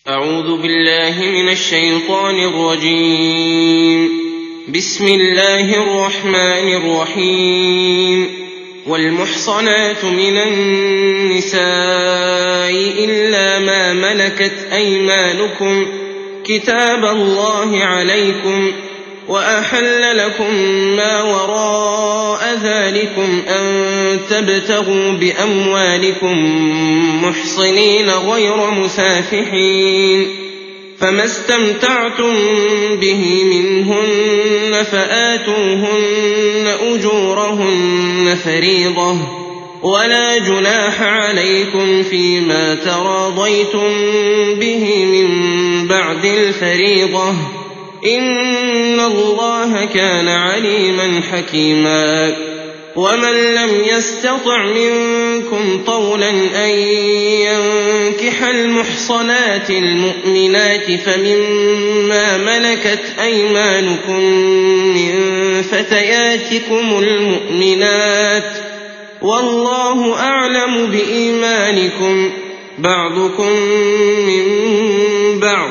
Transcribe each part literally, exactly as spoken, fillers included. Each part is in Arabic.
أعوذ بالله من الشيطان الرجيم. بسم الله الرحمن الرحيم. والمحصنات من النساء إلا ما ملكت أيمانكم كتاب الله عليكم، وأحل لكم ما وراء ذلكم أن تبتغوا بأموالكم محصنين غير مسافحين، فما استمتعتم به منهن فآتوهن أجورهن فريضة، ولا جناح عليكم فيما تراضيتم به من بعد الفريضة، إن الله كان عليما حكيما. ومن لم يستطع منكم طولا أن ينكح المحصنات المؤمنات فمما ملكت أيمانكم من فتياتكم المؤمنات، والله أعلم بإيمانكم، بعضكم من بعض،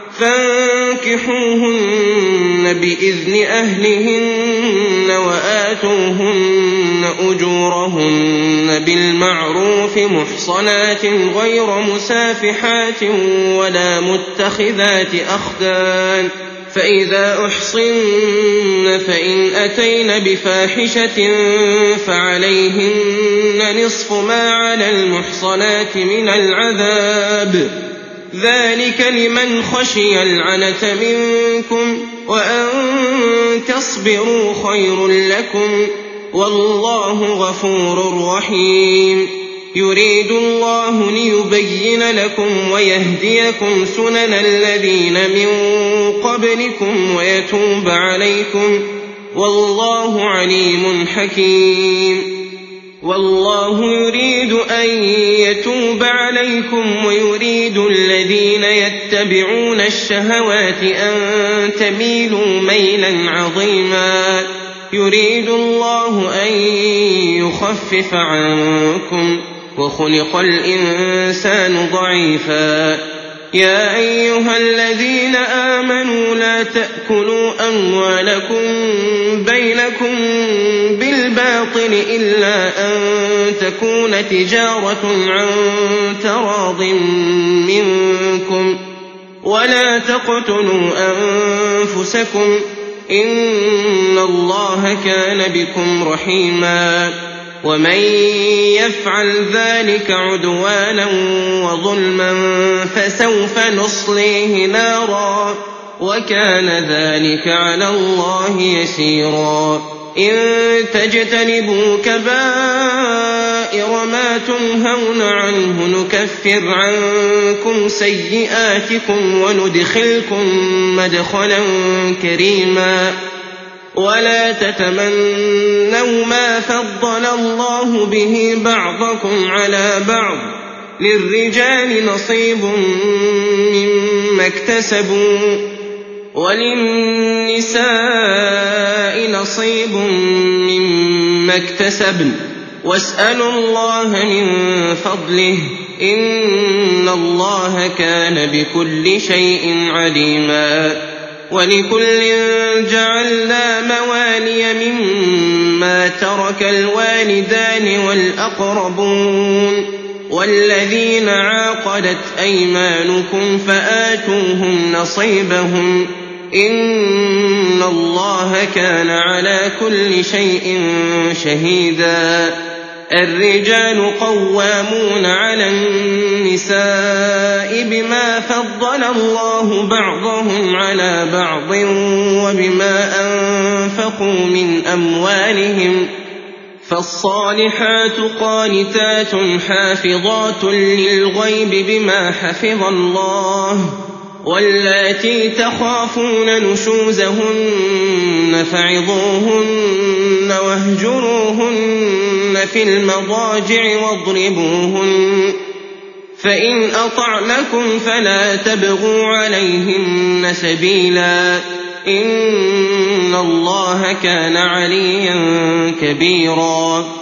فانكحوهن بإذن أهلهن وآتوهن أجورهن بالمعروف محصنات غير مسافحات ولا متخذات أخدان، فإذا أحصن فإن أتين بفاحشة فعليهن نصف ما على المحصنات من العذاب، ذلك لمن خشي العنة منكم، وأن تصبروا خير لكم، والله غفور رحيم. يريد الله ليبين لكم ويهديكم سنن الذين من قبلكم ويتوب عليكم، والله عليم حكيم. والله يريد أن يتوب عليكم ويريد الذين يتبعون الشهوات أن تميلوا ميلا عظيما. يريد الله أن يخفف عنكم، وخلق الإنسان ضعيفا. يا أيها الذين آمنوا لا تأكلوا أموالكم بينكم بالباطل إلا أن تكون تجارة عن تراض منكم، ولا تقتلوا أنفسكم، إن الله كان بكم رحيما. ومن يفعل ذلك عدوانا وظلما فسوف نصليه نارا، وكان ذلك على الله يسيرا. إن تجتنبوا كبائر ما تنهون عنه نكفر عنكم سيئاتكم وندخلكم مدخلا كريما. ولا تتمنوا ما فضل الله به بعضكم على بعض، للرجال نصيب مما اكتسبوا وللنساء نصيب مما اكتسبن، واسألوا الله من فضله، إن الله كان بكل شيء عليما. ولكل جعلنا موالي مما ترك الوالدان والأقربون والذين عاقدت أيمانكم فآتوهم نصيبهم، إن الله كان على كل شيء شهيدا. الرجال قوامون على النساء بما فضل الله بعضهم على بعض وبما أنفقوا من أموالهم، فالصالحات قانتات حافظات للغيب بما حفظ الله، واللاتي تخافون نشوزهن فعظوهن واهجروهن في المضاجع واضربوهن، فإن أطعنكم فلا تبغوا عليهن سبيلا، إن الله كان عليا كبيرا.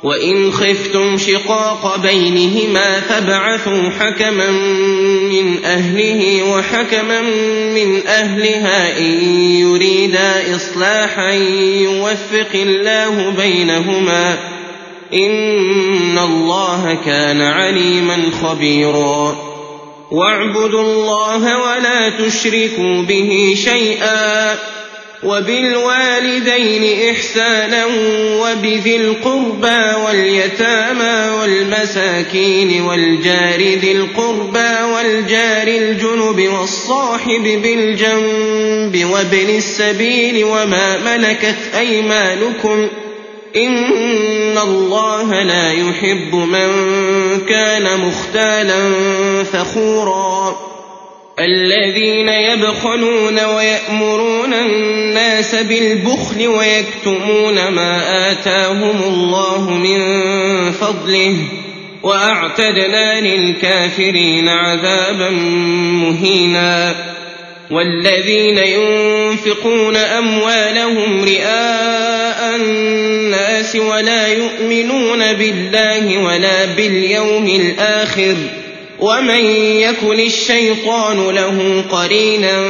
وإن خفتم شقاق بينهما فابعثوا حكما من أهله وحكما من أهلها إن يريدا إصلاحا يوفق الله بينهما إن الله كان عليما خبيرا واعبدوا الله ولا تشركوا به شيئا وبالوالدين إحسانا وبذي القربى واليتامى والمساكين والجار ذي القربى والجار الجنب والصاحب بالجنب وابن السبيل وما ملكت أيمانكم إن الله لا يحب من كان مختالا فخورا الذين يبخلون ويأمرون الناس بالبخل ويكتمون ما آتاهم الله من فضله وأعتدنا للكافرين عذابا مهينا والذين ينفقون أموالهم رئاء الناس ولا يؤمنون بالله ولا باليوم الآخر ومن يكن الشيطان له قرينا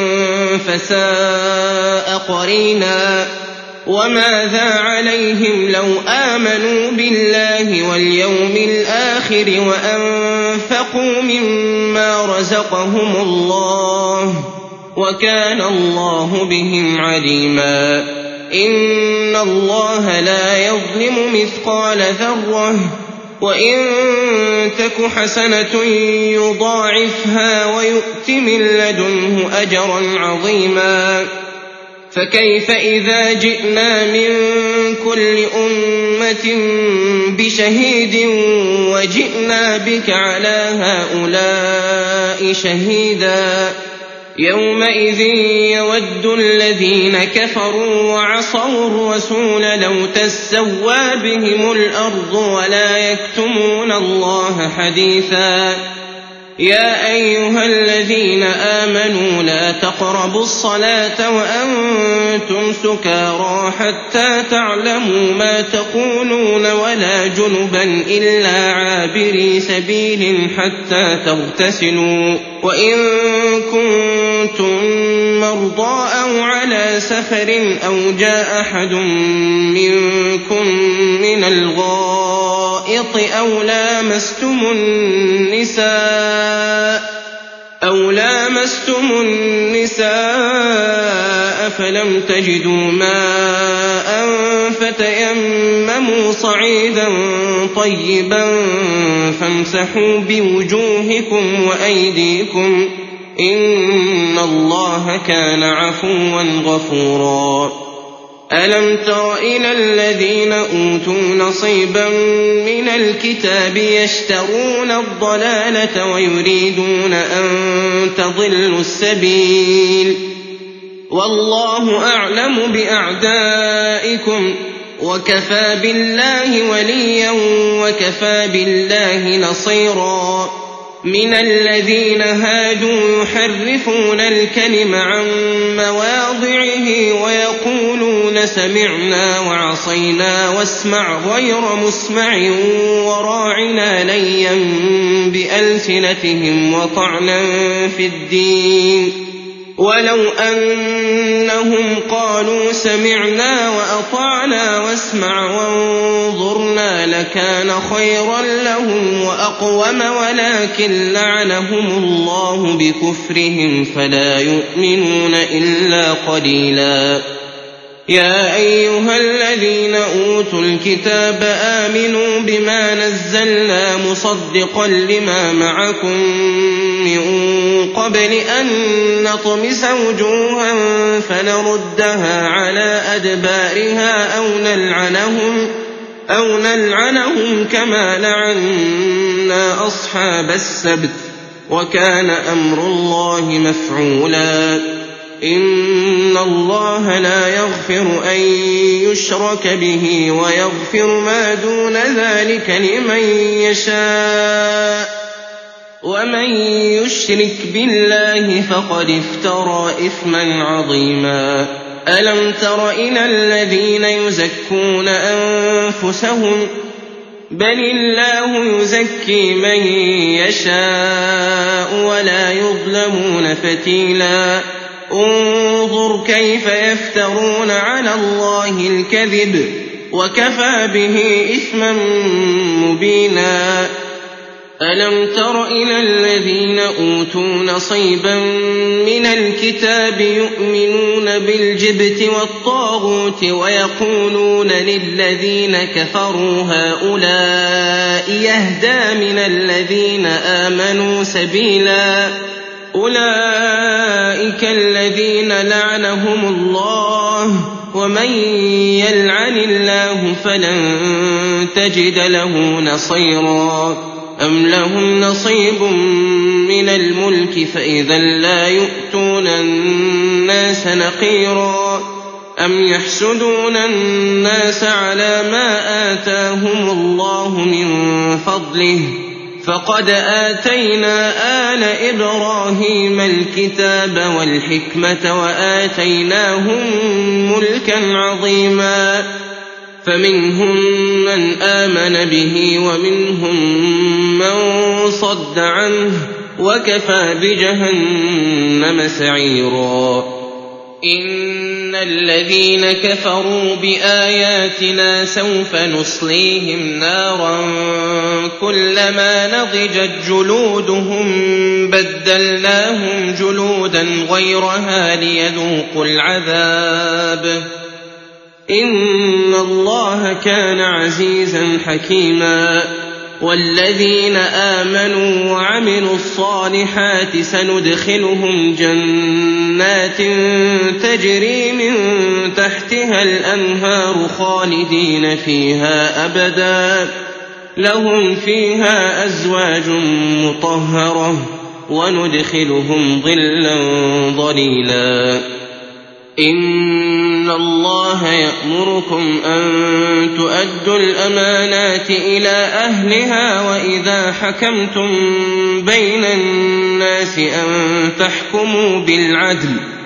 فساء قرينا وماذا عليهم لو آمنوا بالله واليوم الآخر وأنفقوا مما رزقهم الله وكان الله بهم عليما إن الله لا يظلم مثقال ذرة وإن تك حسنة يضاعفها ويؤت من لدنه أجرا عظيما فكيف إذا جئنا من كل أمة بشهيد وجئنا بك على هؤلاء شهيدا يومئذ يود الذين كفروا وعصوا الرسول لو تسوى بهم الأرض ولا يكتمون الله حديثا يا أيها الذين آمنوا لا تقربوا الصلاة وأنتم سكارى حتى تعلموا ما تقولون ولا جنبا إلا عابري سبيل حتى تغتسلوا وإن كنتم مرضى أو على سفر أو جاء أحد منكم من الغائط أو لامستم النساء أو لامستم النساء فلم تجدوا ماء فتيمموا صعيدا طيبا فامسحوا بوجوهكم وأيديكم إن الله كان عفوا غفورا ألم تر إلى الذين أوتوا نصيبا من الكتاب يشترون الضلالة ويريدون أن تضلوا السبيل والله أعلم بأعدائكم وكفى بالله وليا وكفى بالله نصيرا من الذين هادوا يحرفون الكلم عن مواضعه ويقولون سمعنا وعصينا واسمع غير مسمع وراعنا ليا بألسنتهم وطعنا في الدين ولو أنهم قالوا سمعنا وأطعنا واسمع وانظرنا لكان خيرا لهم وأقوم ولكن لعنهم الله بكفرهم فلا يؤمنون إلا قليلا يا أيها الذين أوتوا الكتاب آمنوا بما نزلنا مصدقا لما معكم من قبل أن نطمس وجوها فنردها على أدبارها أو نلعنهم أو نلعنهم كما لعنا أصحاب السبت وكان أمر الله مفعولا إن الله لا يغفر أن يشرك به ويغفر ما دون ذلك لمن يشاء ومن يشرك بالله فقد افترى إثما عظيما ألم تر إلى الذين يزكون أنفسهم بل الله يزكي من يشاء ولا يظلمون فتيلا انظر كيف يفترون على الله الكذب وكفى به إثما مبينا ألم تر إلى الذين أوتوا نصيبا من الكتاب يؤمنون بالجبت والطاغوت ويقولون للذين كفروا هؤلاء يهدى من الذين آمنوا سبيلا أولئك الذين لعنهم الله ومن يلعن الله فلن تجد له نصيرا أم لهم نصيب من الملك فإذا لا يؤتون الناس نقيرا أم يحسدون الناس على ما آتاهم الله من فضله فقد آتينا آل إبراهيم الكتاب والحكمة وآتيناهم ملكا عظيما فمنهم من آمن به ومنهم من صد عنه وكفى بجهنم سعيرا إن الذين كفروا بآياتنا سوف نصليهم نارا كلما نضجت جلودهم بدلناهم جلودا غيرها ليذوقوا العذاب إن الله كان عزيزا حكيما والذين آمنوا وعملوا الصالحات سندخلهم جنات تجري من تحتها الأنهار خالدين فيها أبدا لهم فيها أزواج مطهرة وندخلهم ظلا ظليلا إن الله يأمركم أن تؤدوا الأمانات إلى أهلها وإذا حكمتم بين الناس أن تحكموا بالعدل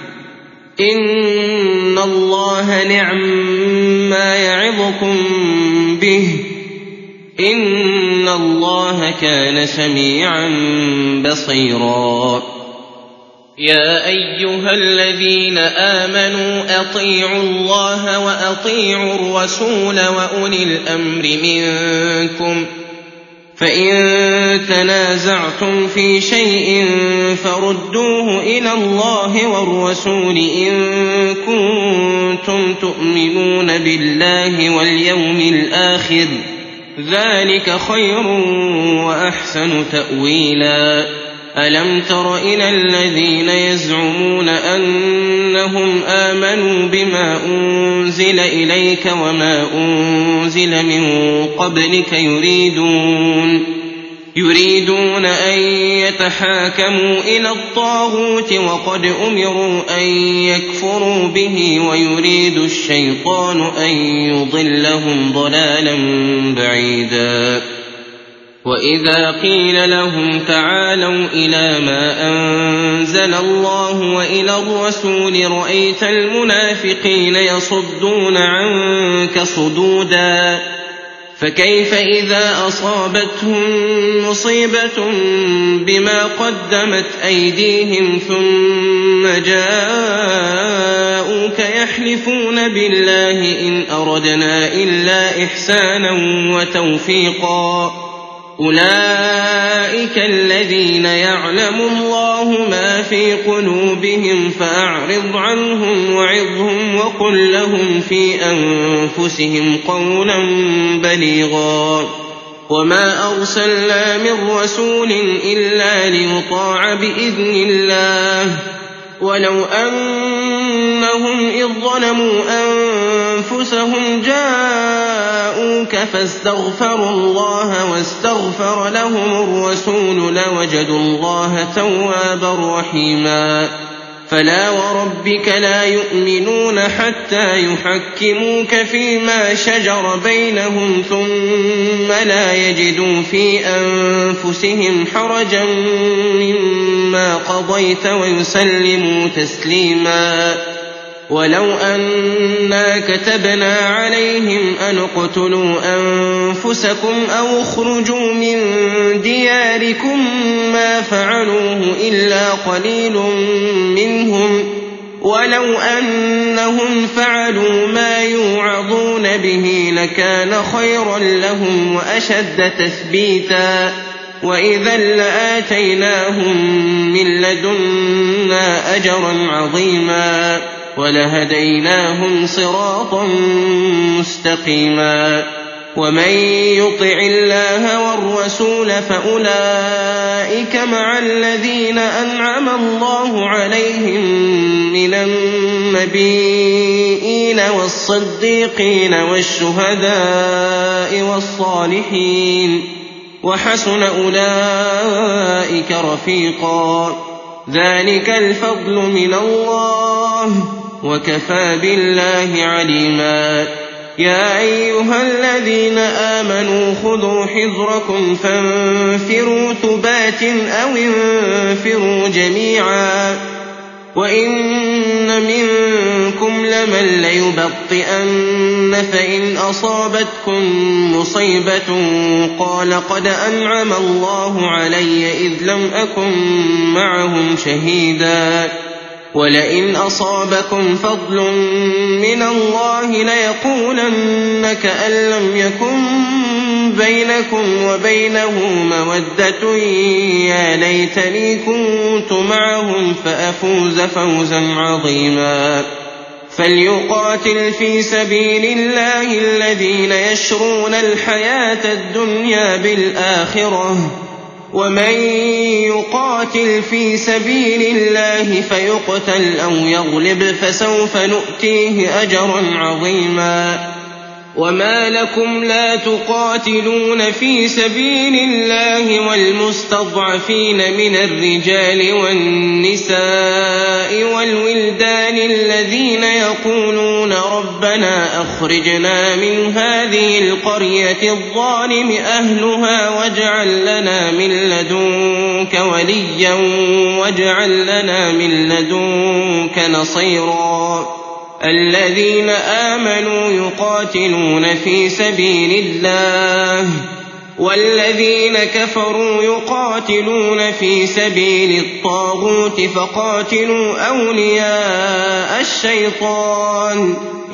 إن الله نعم ما يعظكم به إن الله كان سميعا بصيرا يا أيها الذين آمنوا أطيعوا الله وأطيعوا الرسول وأولي الأمر منكم فإن تنازعتم في شيء فردوه إلى الله والرسول إن كنتم تؤمنون بالله واليوم الآخر ذلك خير وأحسن تأويلا ألم تر إلى الذين يزعمون أنهم آمنوا بما أنزل إليك وما أنزل من قبلك يريدون يريدون أن يتحاكموا إلى الطاغوت وقد أمروا أن يكفروا به ويريد الشيطان أن يضلهم ضلالا بعيدا وإذا قيل لهم تعالوا إلى ما أنزل الله وإلى الرسول رأيت المنافقين يصدون عنك صدودا فكيف إذا أصابتهم مصيبة بما قدمت أيديهم ثم جاءوك يحلفون بالله إن أردنا إلا إحسانا وتوفيقا أولئك الذين يعلم الله ما في قلوبهم فأعرض عنهم وعظهم وقل لهم في أنفسهم قولا بليغا وما أرسلنا من رسول إلا ليطاع بإذن الله ولو أنهم إذ ظلموا أنفسهم جاءوك فاستغفروا الله واستغفر لهم الرسول لوجدوا الله توابا رحيما فلا وربك لا يؤمنون حتى يحكموك فيما شجر بينهم ثم لا يجدوا في أنفسهم حرجا مما قضيت ويسلموا تسليما ولو أنا كتبنا عليهم أن اقتلوا أنفسكم أو اخرجوا من دياركم ما فعلوه إلا قليل منهم ولو أنهم فعلوا ما يوعظون به لكان خيرا لهم وأشد تثبيتا وإذا لآتيناهم من لدنا أجرا عظيما ولهديناهم صراطا مستقيما ومن يطع الله والرسول فأولئك مع الذين أنعم الله عليهم من النبيين والصديقين والشهداء والصالحين وحسن أولئك رفيقا ذلك الفضل من الله وكفى بالله عليما يا أيها الذين آمنوا خذوا حذركم فانفروا ثبات أو انفروا جميعا وإن منكم لمن ليبطئن فإن أصابتكم مصيبة قال قد أنعم الله علي إذ لم أكن معهم شهيدا ولئن أصابكم فضل من الله ليقولن كأن لم يكن بينكم وبينه مودة يا ليتني كنت معهم فأفوز فوزا عظيما فليقاتل في سبيل الله الذين يشرون الحياة الدنيا بالآخرة ومن يقاتل في سبيل الله فيقتل أو يغلب فسوف نؤتيه أجرا عظيما وما لكم لا تقاتلون في سبيل الله والمستضعفين من الرجال والنساء والولدان الذين يقولون ربنا أخرجنا من هذه القرية الظالم أهلها واجعل لنا من لدنك وليا واجعل لنا من لدنك نصيرا الذين آمنوا يقاتلون في سبيل الله والذين كفروا يقاتلون في سبيل الطاغوت فقاتلوا أولياء الشيطان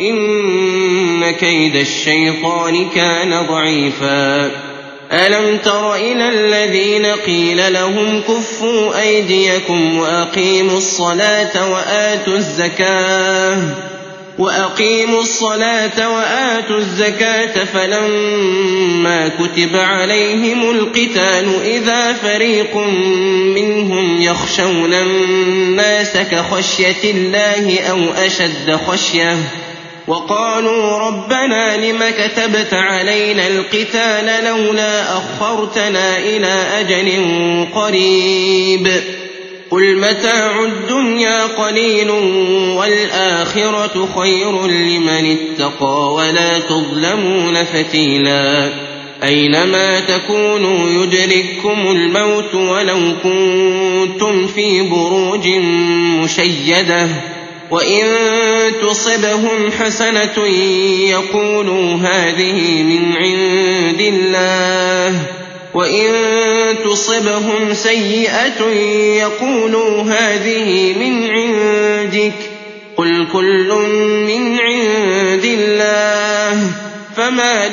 إن كيد الشيطان كان ضعيفا ألم تر إلى الذين قيل لهم كفوا أيديكم وأقيموا الصلاة وآتوا الزكاة وأقيموا الصلاة وآتوا الزكاة فلما كتب عليهم القتال إذا فريق منهم يخشون الناس كخشية الله أو أشد خشية وقالوا ربنا لم كتبت علينا القتال لولا أخرتنا إلى أجل قريب قل متاع الدنيا قليل والآخرة خير لمن اتقى ولا تظلمون فتيلا أينما تكونوا يدرككم الموت ولو كنتم في بروج مشيدة وإن تصبهم حسنة يقولوا هذه من عند الله وإن تصبهم سيئة يقولوا هذه من عندك قل كل من عند الله فما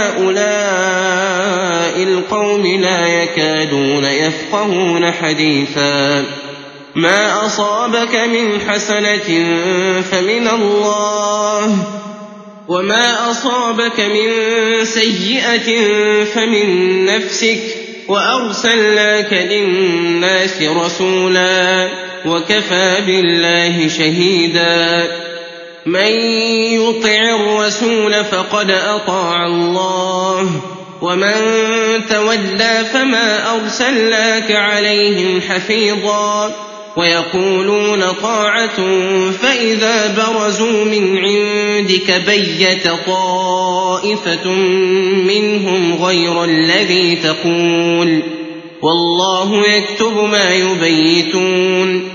لهؤلاء القوم لا يكادون يفقهون حديثا ما أصابك من حسنة فمن الله وما أصابك من سيئة فمن نفسك وأرسلناك للناس رسولا وكفى بالله شهيدا من يطع الرسول فقد أطاع الله ومن تولى فما أرسلناك عليهم حفيظا ويقولون طاعة فإذا برزوا من عندك بيت طائفة منهم غير الذي تقول والله يكتب ما يبيتون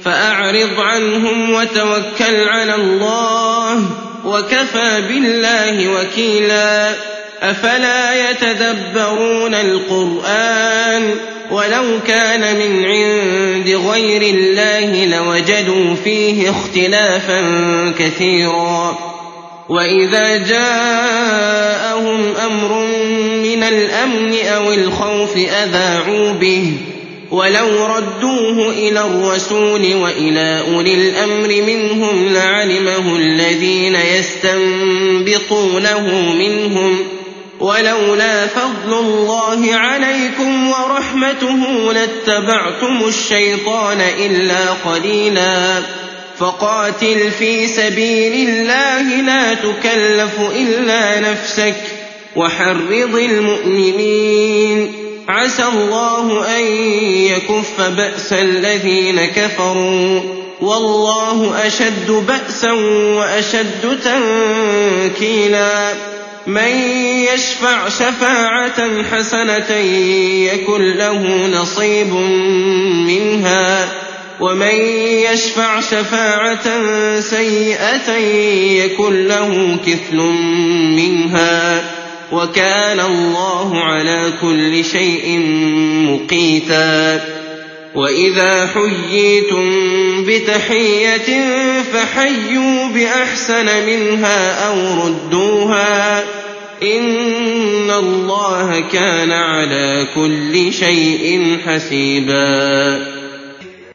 فأعرض عنهم وتوكل على الله وكفى بالله وكيلا أفلا يتدبرون القرآن ولو كان من عند غير الله لوجدوا فيه اختلافا كثيرا وإذا جاءهم أمر من الأمن أو الخوف أذاعوا به ولو ردوه إلى الرسول وإلى أولي الأمر منهم لعلمه الذين يستنبطونه منهم ولولا فضل الله عليكم ورحمته لاتبعتم الشيطان إلا قليلا فقاتل في سبيل الله لا تكلف إلا نفسك وحرض المؤمنين عسى الله أن يكف بأس الذين كفروا والله أشد بأسا وأشد تنكيلا من يشفع شفاعة حسنة يكن له نصيب منها ومن يشفع شفاعة سيئة يكن له كفل منها وكان الله على كل شيء مقيتا وإذا حييتم بتحية فحيوا بأحسن منها أو ردوها إن الله كان على كل شيء حسيبا.